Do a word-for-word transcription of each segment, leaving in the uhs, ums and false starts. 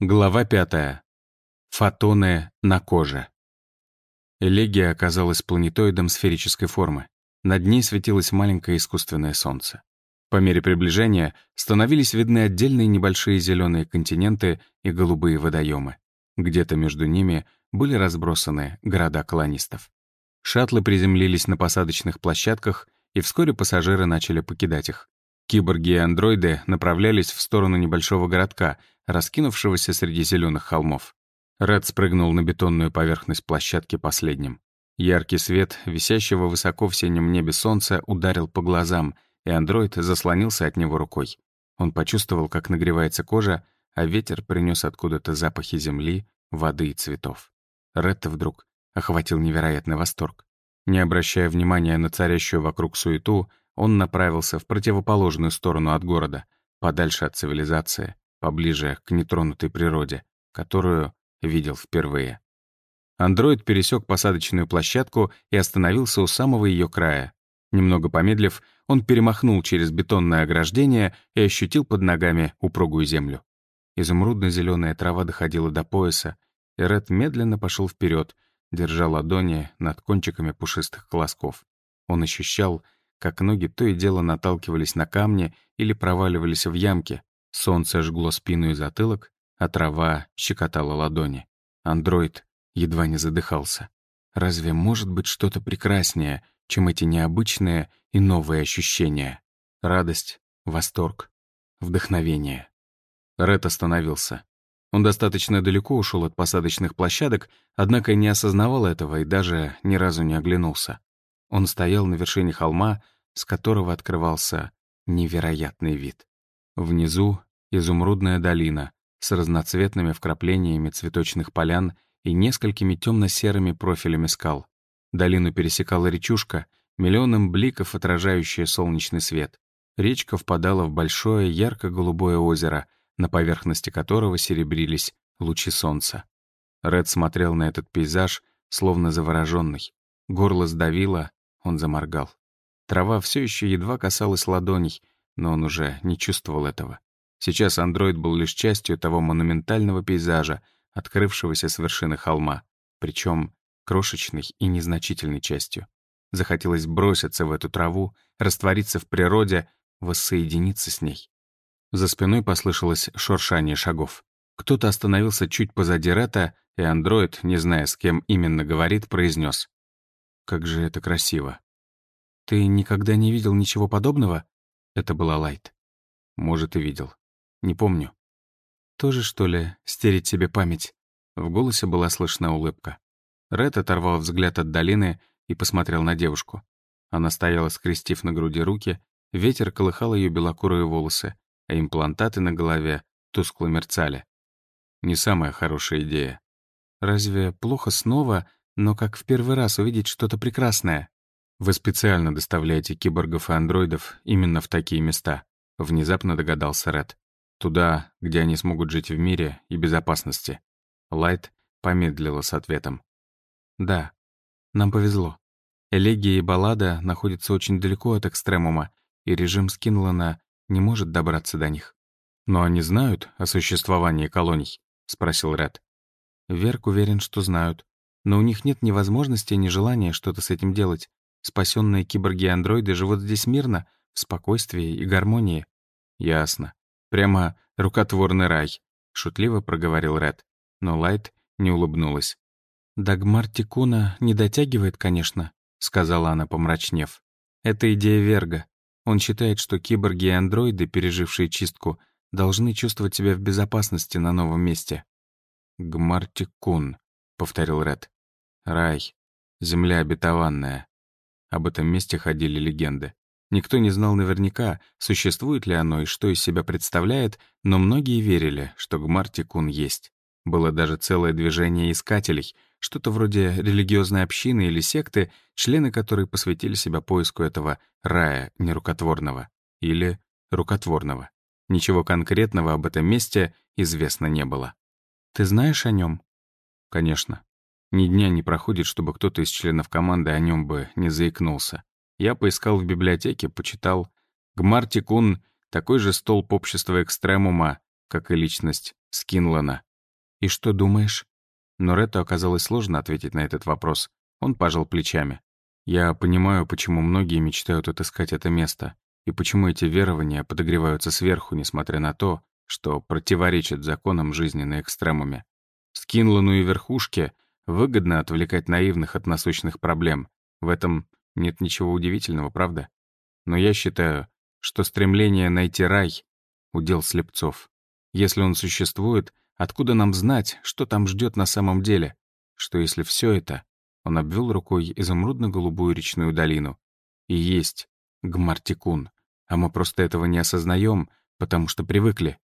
Глава пятая. Фотоны на коже. Элегия оказалась планетоидом сферической формы. Над ней светилось маленькое искусственное солнце. По мере приближения становились видны отдельные небольшие зеленые континенты и голубые водоемы. Где-то между ними были разбросаны города колонистов. Шаттлы приземлились на посадочных площадках, и вскоре пассажиры начали покидать их. Киборги и андроиды направлялись в сторону небольшого городка, раскинувшегося среди зеленых холмов. Ред спрыгнул на бетонную поверхность площадки последним. Яркий свет, висящего высоко в синем небе солнца, ударил по глазам, и андроид заслонился от него рукой. Он почувствовал, как нагревается кожа, а ветер принес откуда-то запахи земли, воды и цветов. Редта вдруг охватил невероятный восторг. Не обращая внимания на царящую вокруг суету, он направился в противоположную сторону от города, подальше от цивилизации, поближе к нетронутой природе, которую видел впервые. Андроид пересек посадочную площадку и остановился у самого ее края. Немного помедлив, он перемахнул через бетонное ограждение и ощутил под ногами упругую землю. Изумрудно-зеленая трава доходила до пояса, и Ред медленно пошел вперед, держа ладони над кончиками пушистых колосков. Он ощущал, как ноги то и дело наталкивались на камни или проваливались в ямки. Солнце жгло спину и затылок, а трава щекотала ладони. Андроид едва не задыхался. Разве может быть что-то прекраснее, чем эти необычные и новые ощущения? Радость, восторг, вдохновение. Ред остановился. Он достаточно далеко ушел от посадочных площадок, однако не осознавал этого и даже ни разу не оглянулся. Он стоял на вершине холма, с которого открывался невероятный вид. Внизу изумрудная долина с разноцветными вкраплениями цветочных полян и несколькими темно-серыми профилями скал. Долину пересекала речушка, миллионом бликов отражающая солнечный свет. Речка впадала в большое ярко-голубое озеро, на поверхности которого серебрились лучи солнца. Ред смотрел на этот пейзаж, словно завороженный. Горло сдавило, он заморгал. Трава все еще едва касалась ладоней, но он уже не чувствовал этого. Сейчас андроид был лишь частью того монументального пейзажа, открывшегося с вершины холма, причем крошечной и незначительной частью. Захотелось броситься в эту траву, раствориться в природе, воссоединиться с ней. За спиной послышалось шуршание шагов. Кто-то остановился чуть позади Ретта, и андроид, не зная, с кем именно говорит, произнес: «Как же это красиво!» «Ты никогда не видел ничего подобного?» Это была Лайт. «Может, и видел. Не помню». «Тоже, что ли, стереть себе память?» В голосе была слышна улыбка. Ред оторвал взгляд от долины и посмотрел на девушку. Она стояла, скрестив на груди руки, ветер колыхал ее белокурые волосы, а имплантаты на голове тускло мерцали. Не самая хорошая идея. Разве плохо снова, но как в первый раз увидеть что-то прекрасное? Вы специально доставляете киборгов и андроидов именно в такие места, внезапно догадался Ред. Туда, где они смогут жить в мире и безопасности. Лайт помедлила с ответом. Да, нам повезло. Элегия и Баллада находятся очень далеко от экстремума, и режим Скинлана не может добраться до них. «Но они знают о существовании колоний?» — спросил Ред. Верк уверен, что знают. Но у них нет ни возможности, ни желания что-то с этим делать. Спасенные киборги и андроиды живут здесь мирно, в спокойствии и гармонии. Ясно. Прямо рукотворный рай, шутливо проговорил Ред. Но Лайт не улыбнулась. «Дагмар Тикуна не дотягивает, конечно», — сказала она, помрачнев. «Это идея Верга. Он считает, что киборги и андроиды, пережившие чистку, должны чувствовать себя в безопасности на новом месте». «Гмартикун», — повторил Ред. «Рай. Земля обетованная». Об этом месте ходили легенды. Никто не знал наверняка, существует ли оно и что из себя представляет, но многие верили, что Гмартикун есть. Было даже целое движение искателей, что-то вроде религиозной общины или секты, члены которой посвятили себя поиску этого рая нерукотворного или рукотворного. Ничего конкретного об этом месте известно не было. «Ты знаешь о нем? «Конечно. Ни дня не проходит, чтобы кто-то из членов команды о нем бы не заикнулся. Я поискал в библиотеке, почитал. Гмартикун — такой же столб общества экстремума, как и личность Скинлана. «И что думаешь?» Но Ретту оказалось сложно ответить на этот вопрос. Он пожал плечами. «Я понимаю, почему многие мечтают отыскать это место, и почему эти верования подогреваются сверху, несмотря на то, что противоречит законам жизни на экстремуме. Скинлану и верхушке выгодно отвлекать наивных от насущных проблем. В этом нет ничего удивительного, правда? Но я считаю, что стремление найти рай — удел слепцов. Если он существует, откуда нам знать, что там ждет на самом деле? Что если все это, он обвел рукой изумрудно-голубую речную долину, и есть Гмартикун, а мы просто этого не осознаем, потому что привыкли.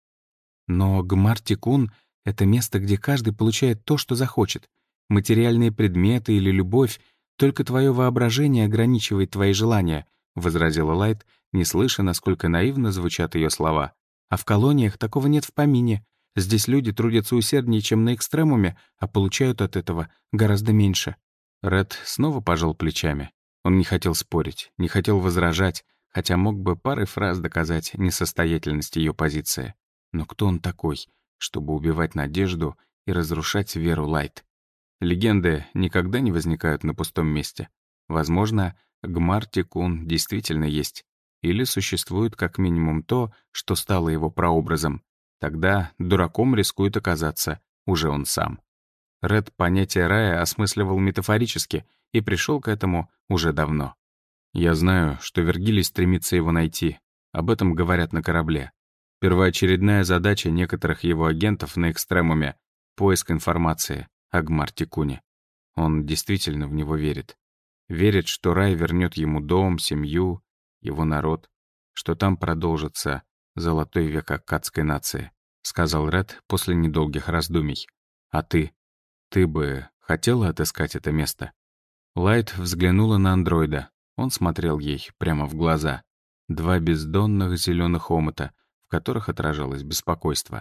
Но Гмартикун — это место, где каждый получает то, что захочет. Материальные предметы или любовь, только твое воображение ограничивает твои желания, — возразила Лайт, не слыша, насколько наивно звучат ее слова. А в колониях такого нет в помине. Здесь люди трудятся усерднее, чем на экстремуме, а получают от этого гораздо меньше. Ред снова пожал плечами. Он не хотел спорить, не хотел возражать, хотя мог бы парой фраз доказать несостоятельность ее позиции. Но кто он такой, чтобы убивать надежду и разрушать веру Лайт? Легенды никогда не возникают на пустом месте. Возможно, Гмартикун действительно есть. Или существует как минимум то, что стало его прообразом. Тогда дураком рискует оказаться уже он сам. Ред понятие рая осмысливал метафорически и пришел к этому уже давно. «Я знаю, что Вергилий стремится его найти. Об этом говорят на корабле. Первоочередная задача некоторых его агентов на экстремуме — поиск информации о Гмартикуне. Он действительно в него верит. Верит, что рай вернет ему дом, семью, его народ, что там продолжится золотой век аккадской нации», — сказал Ред после недолгих раздумий. «А ты? Ты бы хотела отыскать это место?» Лайт взглянула на андроида. Он смотрел ей прямо в глаза. Два бездонных зеленых омута, в которых отражалось беспокойство.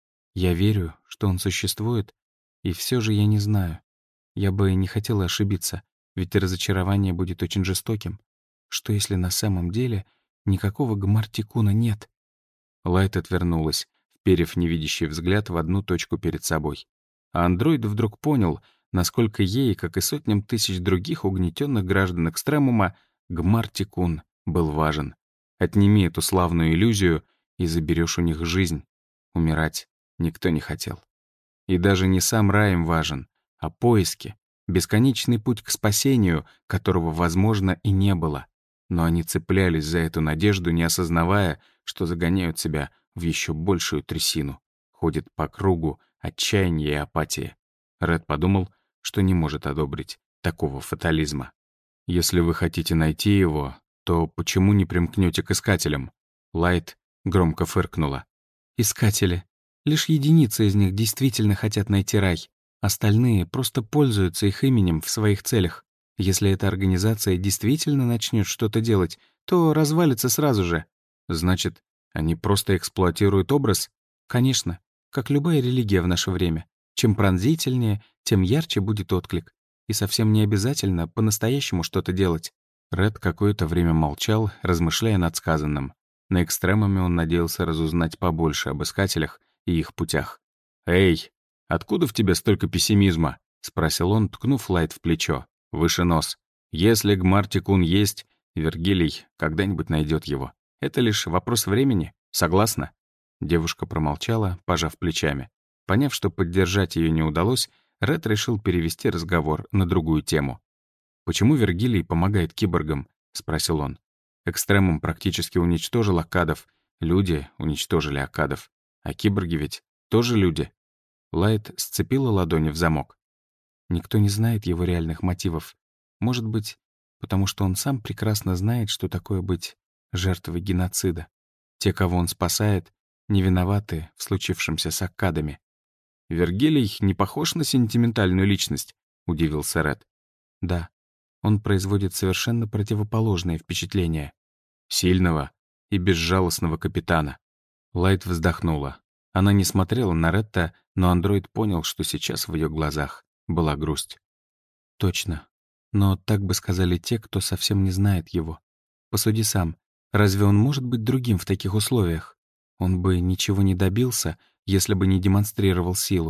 «Я верю, что он существует, и все же я не знаю. Я бы не хотела ошибиться, ведь разочарование будет очень жестоким. Что если на самом деле никакого Гмартикуна нет?» Лайт отвернулась, вперев невидящий взгляд в одну точку перед собой. А андроид вдруг понял, насколько ей, как и сотням тысяч других угнетенных граждан экстремума, Гмартикун был важен. Отними эту славную иллюзию, и заберешь у них жизнь. Умирать никто не хотел. И даже не сам рай им важен, а поиски, бесконечный путь к спасению, которого, возможно, и не было. Но они цеплялись за эту надежду, не осознавая, что загоняют себя в еще большую трясину. Ходят по кругу отчаяния и апатии. Ред подумал, что не может одобрить такого фатализма. «Если вы хотите найти его, то почему не примкнете к искателям?» Лайт громко фыркнула. «Искатели. Лишь единицы из них действительно хотят найти рай. Остальные просто пользуются их именем в своих целях. Если эта организация действительно начнет что-то делать, то развалится сразу же. Значит, они просто эксплуатируют образ? Конечно, как любая религия в наше время. Чем пронзительнее, тем ярче будет отклик. И совсем не обязательно по-настоящему что-то делать». Ред какое-то время молчал, размышляя над сказанным. На экстремуме он надеялся разузнать побольше об искателях и их путях. «Эй, откуда в тебе столько пессимизма?» — спросил он, ткнув Лайт в плечо. «Выше нос. Если Гмартикун есть, Вергилий когда-нибудь найдет его. Это лишь вопрос времени. Согласна?» Девушка промолчала, пожав плечами. Поняв, что поддержать ее не удалось, Ред решил перевести разговор на другую тему. «Почему Вергилий помогает киборгам?» — спросил он. «Экстремум практически уничтожил аккадов, люди уничтожили аккадов. А киборги ведь тоже люди». Лайт сцепила ладони в замок. «Никто не знает его реальных мотивов. Может быть, потому что он сам прекрасно знает, что такое быть жертвой геноцида. Те, кого он спасает, не виноваты в случившемся с аккадами». «Вергилий не похож на сентиментальную личность?» — удивился Ред. «Да, он производит совершенно противоположное впечатление. Сильного и безжалостного капитана». Лайт вздохнула. Она не смотрела на Ретта, но андроид понял, что сейчас в ее глазах была грусть. «Точно. Но так бы сказали те, кто совсем не знает его. Посуди сам, разве он может быть другим в таких условиях? Он бы ничего не добился, если бы не демонстрировал силу.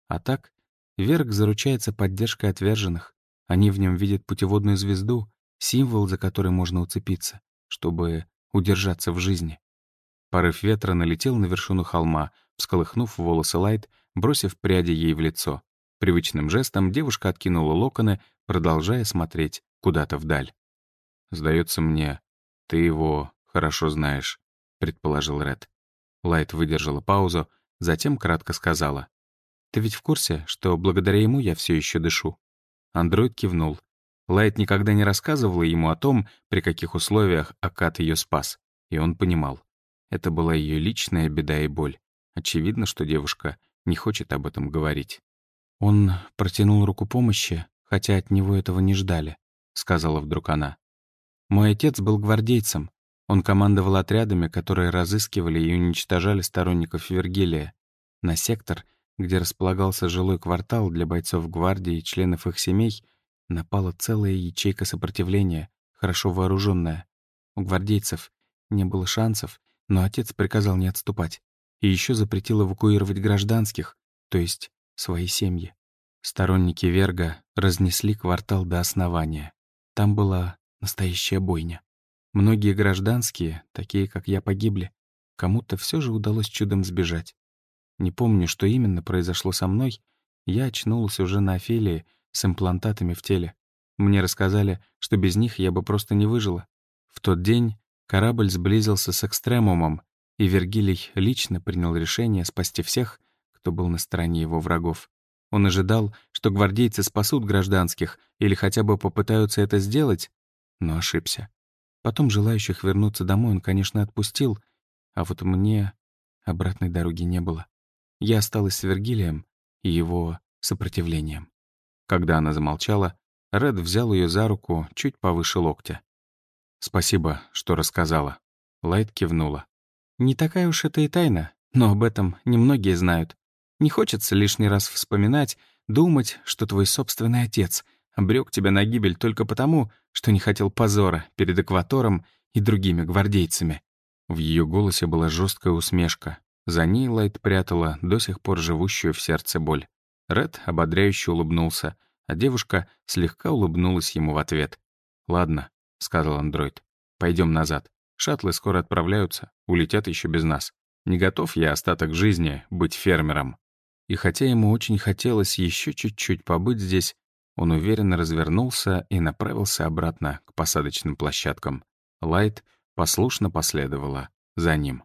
А так, Верг заручается поддержкой отверженных. Они в нем видят путеводную звезду, символ, за который можно уцепиться, чтобы удержаться в жизни. Порыв ветра налетел на вершину холма, всколыхнув волосы Лайт, бросив пряди ей в лицо. Привычным жестом девушка откинула локоны, продолжая смотреть куда-то вдаль. «Сдается мне, ты его хорошо знаешь», — предположил Ред. Лайт выдержала паузу, затем кратко сказала: «Ты ведь в курсе, что благодаря ему я все еще дышу?» Андроид кивнул. Лайт никогда не рассказывала ему о том, при каких условиях Акад ее спас, и он понимал. Это была ее личная беда и боль. Очевидно, что девушка не хочет об этом говорить. «Он протянул руку помощи, хотя от него этого не ждали», — сказала вдруг она. «Мой отец был гвардейцем. Он командовал отрядами, которые разыскивали и уничтожали сторонников Вергилия. На сектор, где располагался жилой квартал для бойцов гвардии и членов их семей, напала целая ячейка сопротивления, хорошо вооруженная. У гвардейцев не было шансов, но отец приказал не отступать. И еще запретил эвакуировать гражданских, то есть свои семьи. Сторонники Верга разнесли квартал до основания. Там была настоящая бойня. Многие гражданские, такие как я, погибли. Кому-то все же удалось чудом сбежать. Не помню, что именно произошло со мной. Я очнулась уже на Офелии с имплантатами в теле. Мне рассказали, что без них я бы просто не выжила. В тот день корабль сблизился с Экстремумом, и Вергилий лично принял решение спасти всех, кто был на стороне его врагов. Он ожидал, что гвардейцы спасут гражданских или хотя бы попытаются это сделать, но ошибся. Потом желающих вернуться домой он, конечно, отпустил, а вот мне обратной дороги не было. Я осталась с Вергилием и его сопротивлением. Когда она замолчала, Ред взял ее за руку чуть повыше локтя. «Спасибо, что рассказала». Лайт кивнула. «Не такая уж это и тайна, но об этом немногие знают. Не хочется лишний раз вспоминать, думать, что твой собственный отец обрек тебя на гибель только потому, что не хотел позора перед Экватором и другими гвардейцами». В ее голосе была жесткая усмешка. За ней Лайт прятала до сих пор живущую в сердце боль. Ред ободряюще улыбнулся, а девушка слегка улыбнулась ему в ответ. «Ладно», — сказал андроид, — «пойдем назад. Шаттлы скоро отправляются, улетят еще без нас. Не готов я остаток жизни быть фермером». И хотя ему очень хотелось еще чуть-чуть побыть здесь, он уверенно развернулся и направился обратно к посадочным площадкам. Лайт послушно последовала за ним.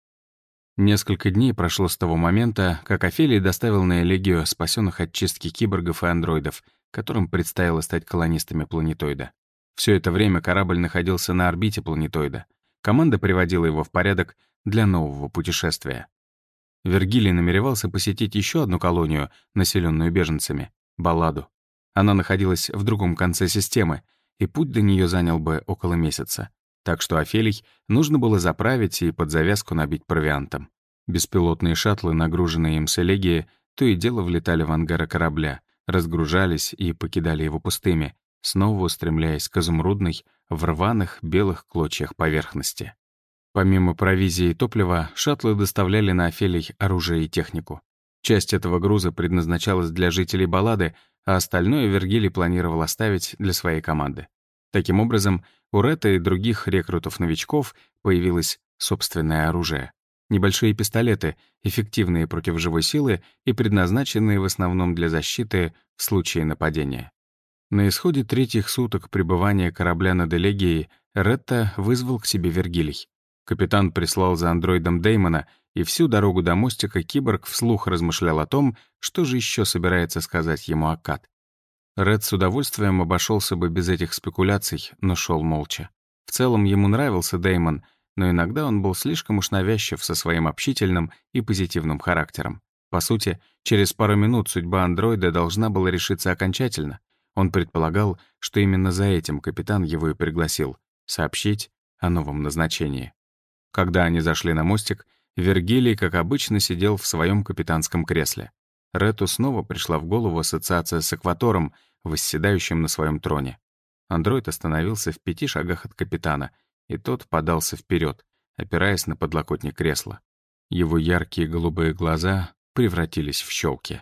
Несколько дней прошло с того момента, как Офелий доставил на Элегию спасенных от чистки киборгов и андроидов, которым предстояло стать колонистами планетоида. Все это время корабль находился на орбите планетоида. Команда приводила его в порядок для нового путешествия. Вергилий намеревался посетить еще одну колонию, населенную беженцами — Балладу. Она находилась в другом конце системы, и путь до нее занял бы около месяца. Так что Офелий нужно было заправить и под завязку набить провиантом. Беспилотные шаттлы, нагруженные им с Элегии, то и дело влетали в ангары корабля, разгружались и покидали его пустыми, снова устремляясь к изумрудной, в рваных белых клочьях поверхности. Помимо провизии и топлива, шаттлы доставляли на Офелий оружие и технику. Часть этого груза предназначалась для жителей Баллады, а остальное Вергилий планировал оставить для своей команды. Таким образом, у Ретта и других рекрутов-новичков появилось собственное оружие. Небольшие пистолеты, эффективные против живой силы и предназначенные в основном для защиты в случае нападения. На исходе третьих суток пребывания корабля над Элегией Ретта вызвал к себе Вергилий. Капитан прислал за андроидом Дэймона, и всю дорогу до мостика киборг вслух размышлял о том, что же еще собирается сказать ему Акад. Ред с удовольствием обошелся бы без этих спекуляций, но шел молча. В целом ему нравился Дэймон, но иногда он был слишком уж навязчив со своим общительным и позитивным характером. По сути, через пару минут судьба андроида должна была решиться окончательно. Он предполагал, что именно за этим капитан его и пригласил — сообщить о новом назначении. Когда они зашли на мостик, Вергилий, как обычно, сидел в своем капитанском кресле. Рету снова пришла в голову ассоциация с Экватором, восседающим на своем троне. Андроид остановился в пяти шагах от капитана, и тот подался вперед, опираясь на подлокотник кресла. Его яркие голубые глаза превратились в щелки.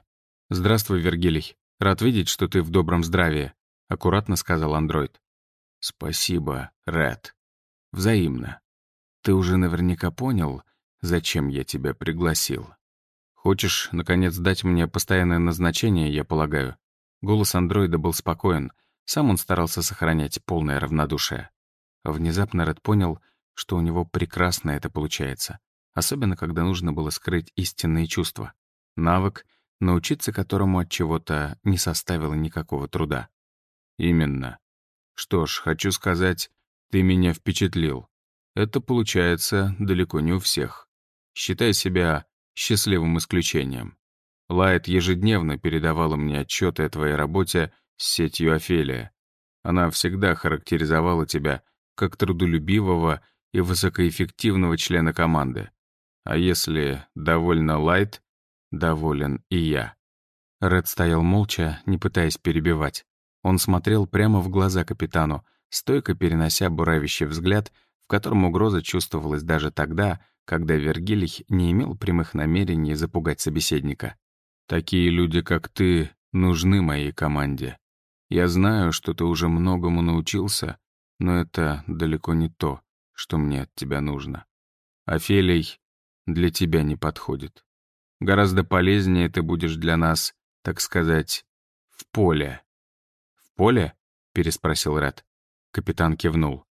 «Здравствуй, Вергилий. Рад видеть, что ты в добром здравии», — аккуратно сказал андроид. «Спасибо, Ред. Взаимно. Ты уже наверняка понял, зачем я тебя пригласил. Хочешь, наконец, дать мне постоянное назначение, я полагаю?» Голос андроида был спокоен. Сам он старался сохранять полное равнодушие. Внезапно Ред понял, что у него прекрасно это получается. Особенно, когда нужно было скрыть истинные чувства. Навык, научиться которому от чего-то не составило никакого труда. «Именно. Что ж, хочу сказать, ты меня впечатлил. Это получается далеко не у всех. Считай себя счастливым исключением. Лайт ежедневно передавала мне отчеты о твоей работе с сетью Офелия. Она всегда характеризовала тебя как трудолюбивого и высокоэффективного члена команды. А если довольна Лайт, доволен и я». Ред стоял молча, не пытаясь перебивать. Он смотрел прямо в глаза капитану, стойко перенося буравящий взгляд, в котором угроза чувствовалась даже тогда, когда Вергилий не имел прямых намерений запугать собеседника. «Такие люди, как ты, нужны моей команде. Я знаю, что ты уже многому научился, но это далеко не то, что мне от тебя нужно. Офелий для тебя не подходит. Гораздо полезнее ты будешь для нас, так сказать, в поле». «В поле?» — переспросил Ред. Капитан кивнул.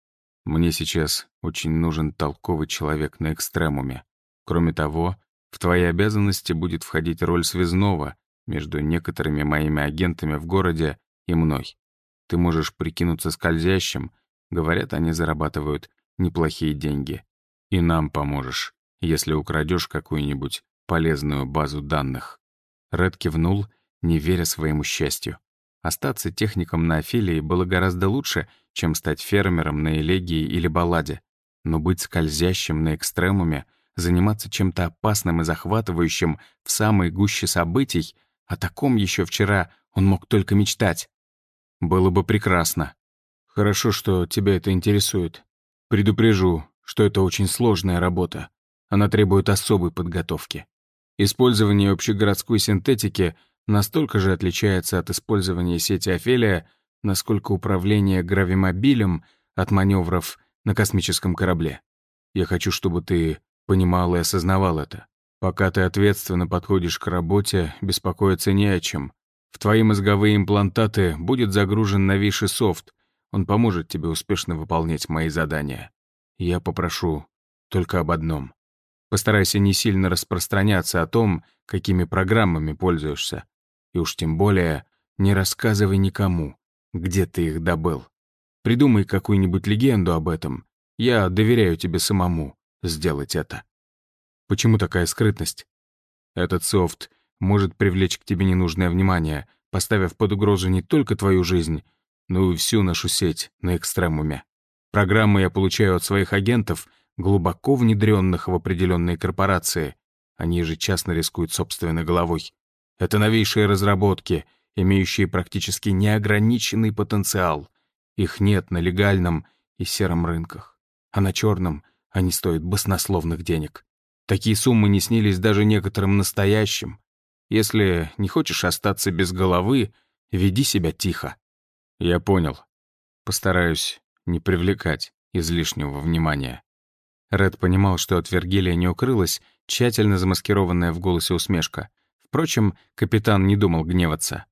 «Мне сейчас очень нужен толковый человек на экстремуме. Кроме того, в твои обязанности будет входить роль связного между некоторыми моими агентами в городе и мной. Ты можешь прикинуться скользящим, говорят, они зарабатывают неплохие деньги. И нам поможешь, если украдешь какую-нибудь полезную базу данных». Ред кивнул, не веря своему счастью. Остаться техником на Офелии было гораздо лучше, чем стать фермером на Элегии или Балладе. Но быть скользящим на экстремуме, заниматься чем-то опасным и захватывающим в самой гуще событий, о таком еще вчера он мог только мечтать. Было бы прекрасно. «Хорошо, что тебя это интересует. Предупрежу, что это очень сложная работа. Она требует особой подготовки. Использование общегородской синтетики настолько же отличается от использования сети Офелия, насколько управление гравимобилем от маневров на космическом корабле. Я хочу, чтобы ты понимал и осознавал это. Пока ты ответственно подходишь к работе, беспокоиться не о чем. В твои мозговые имплантаты будет загружен новейший софт. Он поможет тебе успешно выполнять мои задания. Я попрошу только об одном. Постарайся не сильно распространяться о том, какими программами пользуешься. И уж тем более не рассказывай никому, где ты их добыл. Придумай какую-нибудь легенду об этом. Я доверяю тебе самому сделать это». «Почему такая скрытность?» «Этот софт может привлечь к тебе ненужное внимание, поставив под угрозу не только твою жизнь, но и всю нашу сеть на экстремуме. Программы я получаю от своих агентов, глубоко внедренных в определенные корпорации. Они ежечасно рискуют собственной головой. Это новейшие разработки, имеющие практически неограниченный потенциал. Их нет на легальном и сером рынках. А на черном они стоят баснословных денег. Такие суммы не снились даже некоторым настоящим. Если не хочешь остаться без головы, веди себя тихо». «Я понял. Постараюсь не привлекать излишнего внимания». Ред понимал, что от Вергилия не укрылась тщательно замаскированная в голосе усмешка. Впрочем, капитан не думал гневаться.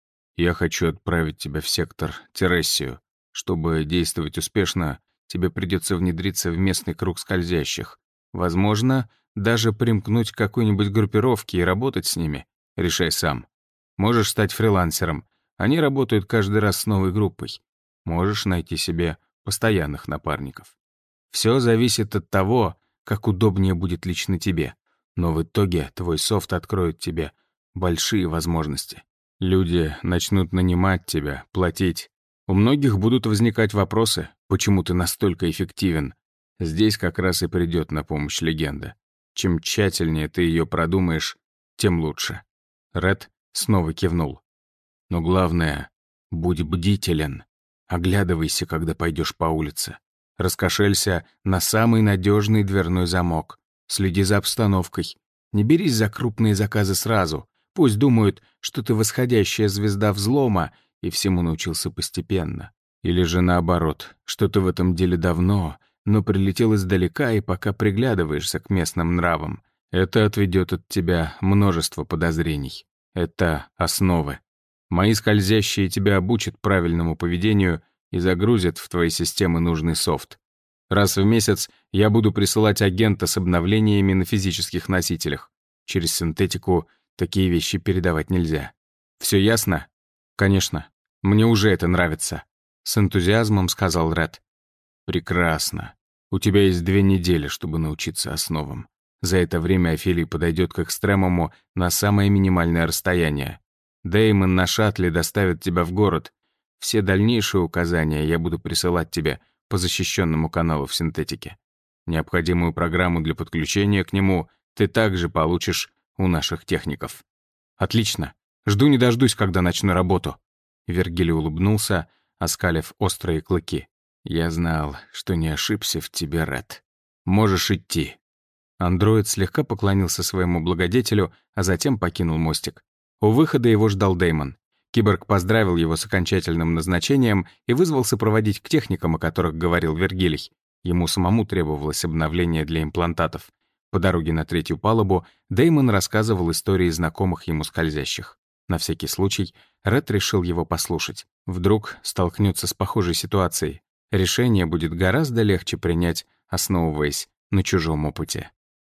«Я хочу отправить тебя в сектор Терессию. Чтобы действовать успешно, тебе придется внедриться в местный круг скользящих. Возможно, даже примкнуть к какой-нибудь группировке и работать с ними. Решай сам. Можешь стать фрилансером. Они работают каждый раз с новой группой. Можешь найти себе постоянных напарников. Все зависит от того, как удобнее будет лично тебе. Но в итоге твой софт откроет тебе большие возможности. Люди начнут нанимать тебя, платить. У многих будут возникать вопросы, почему ты настолько эффективен. Здесь как раз и придет на помощь легенда. Чем тщательнее ты ее продумаешь, тем лучше». Ред снова кивнул. «Но главное, будь бдителен. Оглядывайся, когда пойдешь по улице. Раскошелься на самый надежный дверной замок. Следи за обстановкой. Не берись за крупные заказы сразу. Пусть думают, что ты восходящая звезда взлома и всему научился постепенно. Или же наоборот, что ты в этом деле давно, но прилетел издалека и пока приглядываешься к местным нравам. Это отведет от тебя множество подозрений. Это основы. Мои скользящие тебя обучат правильному поведению и загрузят в твои системы нужный софт. Раз в месяц я буду присылать агента с обновлениями на физических носителях. Через синтетику такие вещи передавать нельзя. Все ясно? Конечно. Мне уже это нравится. С энтузиазмом сказал Ред. Прекрасно. У тебя есть две недели, чтобы научиться основам. За это время Офелий подойдет к экстремуму на самое минимальное расстояние. Дэймон на шаттле доставит тебя в город. Все дальнейшие указания я буду присылать тебе по защищенному каналу в синтетике. Необходимую программу для подключения к нему ты также получишь у наших техников. Отлично. Жду не дождусь, когда начну работу. Вергилий улыбнулся, оскалив острые клыки. Я знал, что не ошибся в тебе, Ред. Можешь идти. Андроид слегка поклонился своему благодетелю, а затем покинул мостик. У выхода его ждал Дэймон. Киборг поздравил его с окончательным назначением и вызвался проводить к техникам, о которых говорил Вергилий. Ему самому требовалось обновление для имплантатов. По дороге на третью палубу Дэймон рассказывал истории знакомых ему скользящих. На всякий случай Ред решил его послушать. Вдруг столкнется с похожей ситуацией. Решение будет гораздо легче принять, основываясь на чужом опыте.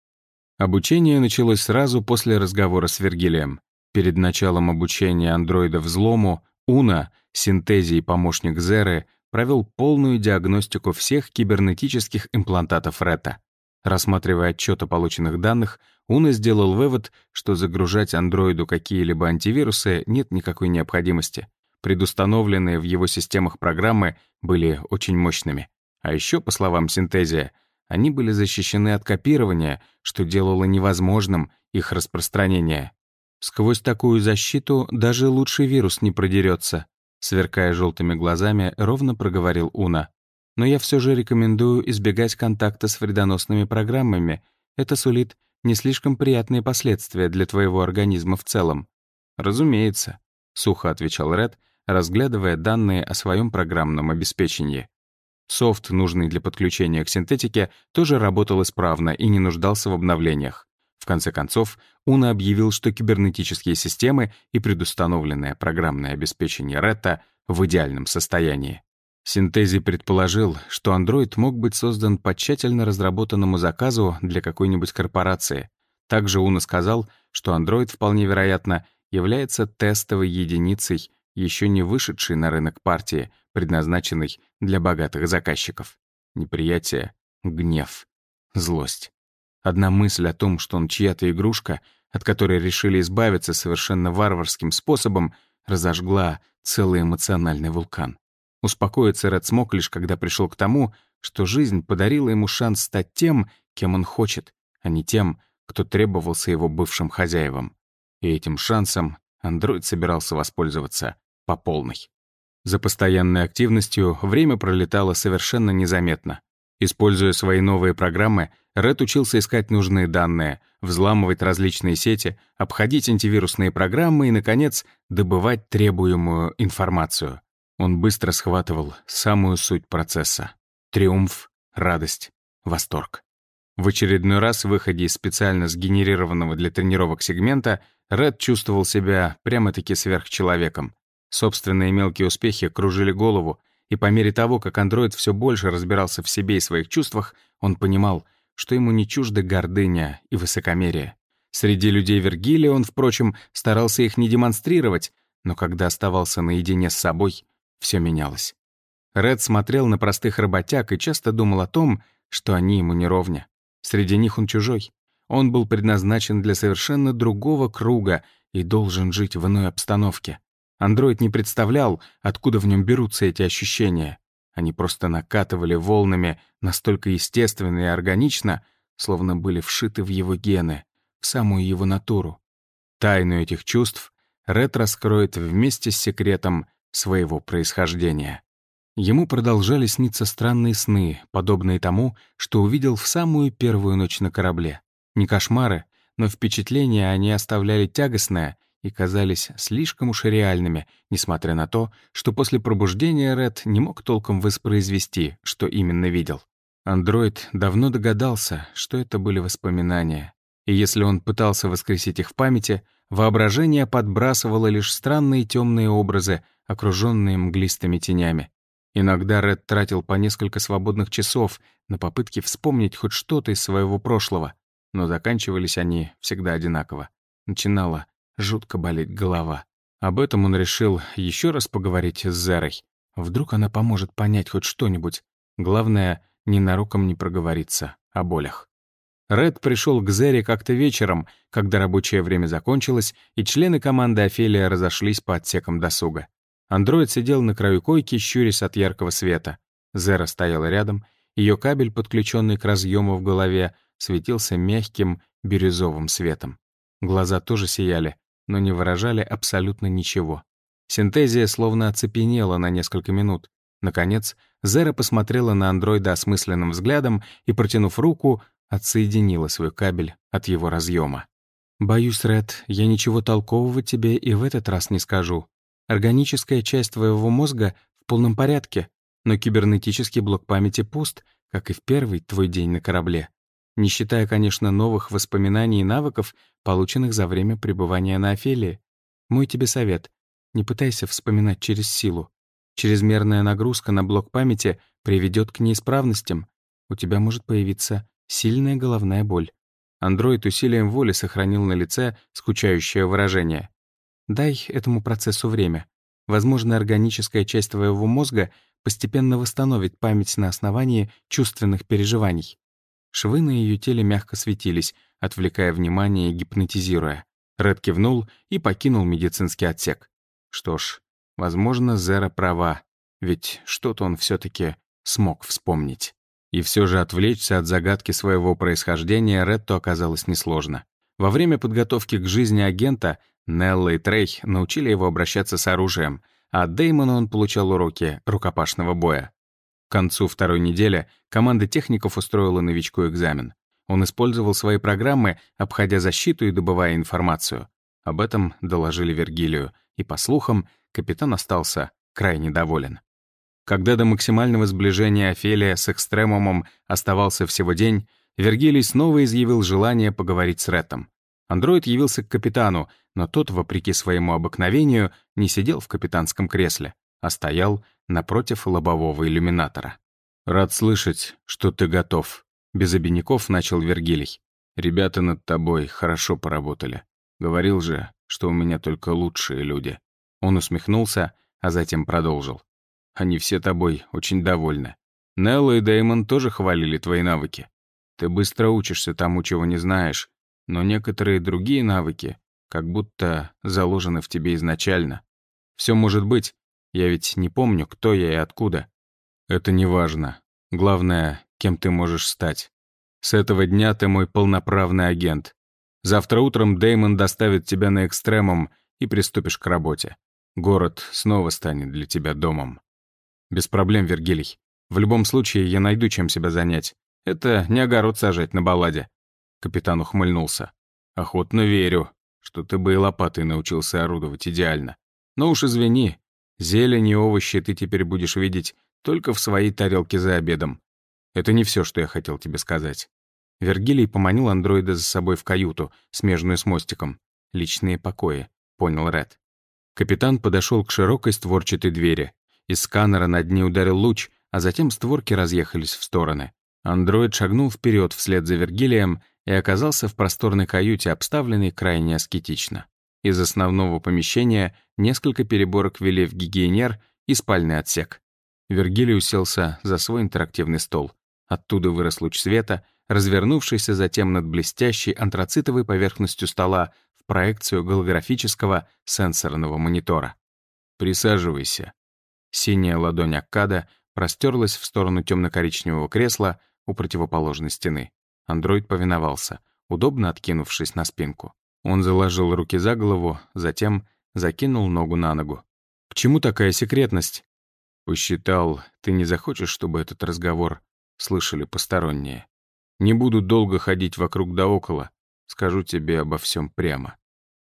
Обучение началось сразу после разговора с Вергилием. Перед началом обучения андроида взлому Уна, синтези и помощник Зеры, провел полную диагностику всех кибернетических имплантатов Ретта. Рассматривая отчет о полученных данных, Уна сделал вывод, что загружать андроиду какие-либо антивирусы нет никакой необходимости. Предустановленные в его системах программы были очень мощными. А еще, по словам синтезия, они были защищены от копирования, что делало невозможным их распространение. Сквозь такую защиту даже лучший вирус не продерется, сверкая желтыми глазами, ровно проговорил Уна. Но я все же рекомендую избегать контакта с вредоносными программами. Это сулит не слишком приятные последствия для твоего организма в целом. Разумеется, сухо отвечал Ред, разглядывая данные о своем программном обеспечении. Софт, нужный для подключения к синтетике, тоже работал исправно и не нуждался в обновлениях. В конце концов, Уна объявил, что кибернетические системы и предустановленное программное обеспечение Ретта в идеальном состоянии. Синтези предположил, что андроид мог быть создан по тщательно разработанному заказу для какой-нибудь корпорации. Также Уна сказал, что андроид, вполне вероятно, является тестовой единицей, еще не вышедшей на рынок партии, предназначенной для богатых заказчиков. Неприятие, гнев, злость. Одна мысль о том, что он чья-то игрушка, от которой решили избавиться совершенно варварским способом, разожгла целый эмоциональный вулкан. Успокоиться Ред смог лишь когда пришел к тому, что жизнь подарила ему шанс стать тем, кем он хочет, а не тем, кто требовался его бывшим хозяевам. И этим шансом андроид собирался воспользоваться по полной. За постоянной активностью время пролетало совершенно незаметно. Используя свои новые программы, Ред учился искать нужные данные, взламывать различные сети, обходить антивирусные программы и, наконец, добывать требуемую информацию. Он быстро схватывал самую суть процесса — триумф, радость, восторг. В очередной раз в выходе из специально сгенерированного для тренировок сегмента Ред чувствовал себя прямо-таки сверхчеловеком. Собственные мелкие успехи кружили голову, и по мере того, как андроид все больше разбирался в себе и своих чувствах, он понимал, что ему не чужды гордыня и высокомерие. Среди людей Вергилия он, впрочем, старался их не демонстрировать, но когда оставался наедине с собой, все менялось. Ред смотрел на простых работяг и часто думал о том, что они ему не ровня. Среди них он чужой. Он был предназначен для совершенно другого круга и должен жить в иной обстановке. Андроид не представлял, откуда в нем берутся эти ощущения. Они просто накатывали волнами настолько естественно и органично, словно были вшиты в его гены, в самую его натуру. Тайну этих чувств Ред раскроет вместе с секретом своего происхождения. Ему продолжали сниться странные сны, подобные тому, что увидел в самую первую ночь на корабле. Не кошмары, но впечатление они оставляли тягостное и казались слишком уж реальными, несмотря на то, что после пробуждения Ред не мог толком воспроизвести, что именно видел. Андроид давно догадался, что это были воспоминания. И если он пытался воскресить их в памяти, воображение подбрасывало лишь странные темные образы, окруженные мглистыми тенями. Иногда Ред тратил по несколько свободных часов на попытки вспомнить хоть что-то из своего прошлого, но заканчивались они всегда одинаково. Начинала жутко болеть голова. Об этом он решил еще раз поговорить с Зерой. Вдруг она поможет понять хоть что-нибудь. Главное, ненароком не проговориться о болях. Ред пришел к Зере как-то вечером, когда рабочее время закончилось, и члены команды Офелия разошлись по отсекам досуга. Андроид сидел на краю койки, щурясь от яркого света. Зера стояла рядом, ее кабель, подключенный к разъему в голове, светился мягким бирюзовым светом. Глаза тоже сияли, но не выражали абсолютно ничего. Синтезия словно оцепенела на несколько минут. Наконец, Зера посмотрела на андроида осмысленным взглядом и, протянув руку, отсоединила свой кабель от его разъема. «Боюсь, Ред, я ничего толкового тебе и в этот раз не скажу. Органическая часть твоего мозга в полном порядке, но кибернетический блок памяти пуст, как и в первый твой день на корабле. Не считая, конечно, новых воспоминаний и навыков, полученных за время пребывания на Офелии. Мой тебе совет — не пытайся вспоминать через силу. Чрезмерная нагрузка на блок памяти приведет к неисправностям. У тебя может появиться сильная головная боль». Андроид усилием воли сохранил на лице скучающее выражение. «Дай этому процессу время. Возможно, органическая часть твоего мозга постепенно восстановит память на основании чувственных переживаний». Швы на ее теле мягко светились, отвлекая внимание и гипнотизируя. Ред кивнул и покинул медицинский отсек. Что ж, возможно, Зера права, ведь что-то он все-таки смог вспомнить. И все же отвлечься от загадки своего происхождения Ретту оказалось несложно. Во время подготовки к жизни агента Нелла и Трей научили его обращаться с оружием, а от Дэймона он получал уроки рукопашного боя. К концу второй недели команда техников устроила новичку экзамен. Он использовал свои программы, обходя защиту и добывая информацию. Об этом доложили Вергилию, и, по слухам, капитан остался крайне доволен. Когда до максимального сближения Офелия с Экстремумом оставался всего день, Вергилий снова изъявил желание поговорить с Реттом. Андроид явился к капитану, но тот, вопреки своему обыкновению, не сидел в капитанском кресле, а стоял напротив лобового иллюминатора. «Рад слышать, что ты готов», — без обиняков начал Вергилий. «Ребята над тобой хорошо поработали. Говорил же, что у меня только лучшие люди». Он усмехнулся, а затем продолжил. «Они все тобой очень довольны. Нелла и Дэймон тоже хвалили твои навыки. Ты быстро учишься тому, чего не знаешь, но некоторые другие навыки как будто заложены в тебе изначально. Все может быть, я ведь не помню, кто я и откуда. Это не важно. Главное, кем ты можешь стать. С этого дня ты мой полноправный агент. Завтра утром Дэймон доставит тебя на Экстремум и приступишь к работе. Город снова станет для тебя домом». «Без проблем, Вергилий. В любом случае, я найду, чем себя занять. Это не огород сажать на балладе». Капитан ухмыльнулся. «Охотно верю, что ты бы и лопатой научился орудовать идеально. Но уж извини, зелень и овощи ты теперь будешь видеть только в своей тарелке за обедом. Это не все, что я хотел тебе сказать». Вергилий поманил андроида за собой в каюту, смежную с мостиком. «Личные покои», — понял Ред. Капитан подошел к широкой створчатой двери. Из сканера над ней ударил луч, а затем створки разъехались в стороны. Андроид шагнул вперед вслед за Вергилием и оказался в просторной каюте, обставленной крайне аскетично. Из основного помещения несколько переборок вели в гигиенер и спальный отсек. Вергилий уселся за свой интерактивный стол. Оттуда вырос луч света, развернувшийся затем над блестящей антрацитовой поверхностью стола в проекцию голографического сенсорного монитора. «Присаживайся». Синяя ладонь Аккада простерлась в сторону темно-коричневого кресла у противоположной стены. Андроид повиновался, удобно откинувшись на спинку. Он заложил руки за голову, затем закинул ногу на ногу. «К чему такая секретность?» «Посчитал, ты не захочешь, чтобы этот разговор слышали посторонние. Не буду долго ходить вокруг да около, скажу тебе обо всем прямо.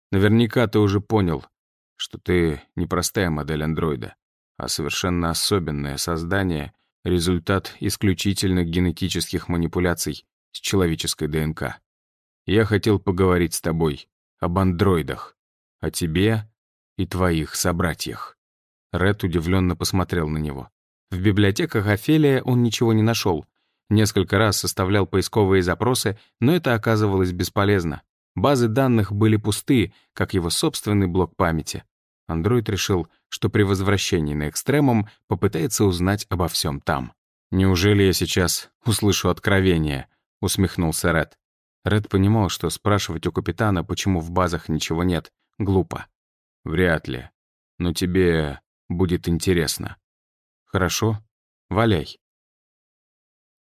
Наверняка ты уже понял, что ты не простая модель андроида, а совершенно особенное создание, результат исключительно генетических манипуляций с человеческой ДНК. Я хотел поговорить с тобой об андроидах, о тебе и твоих собратьях». Ред удивленно посмотрел на него. В библиотеках Офелия он ничего не нашел. Несколько раз составлял поисковые запросы, но это оказывалось бесполезно. Базы данных были пусты, как его собственный блок памяти. Андроид решил, что при возвращении на Экстремум попытается узнать обо всем там. «Неужели я сейчас услышу откровение?» — усмехнулся Ред. Ред понимал, что спрашивать у капитана, почему в базах ничего нет, глупо. «Вряд ли. Но тебе будет интересно». «Хорошо. Валяй».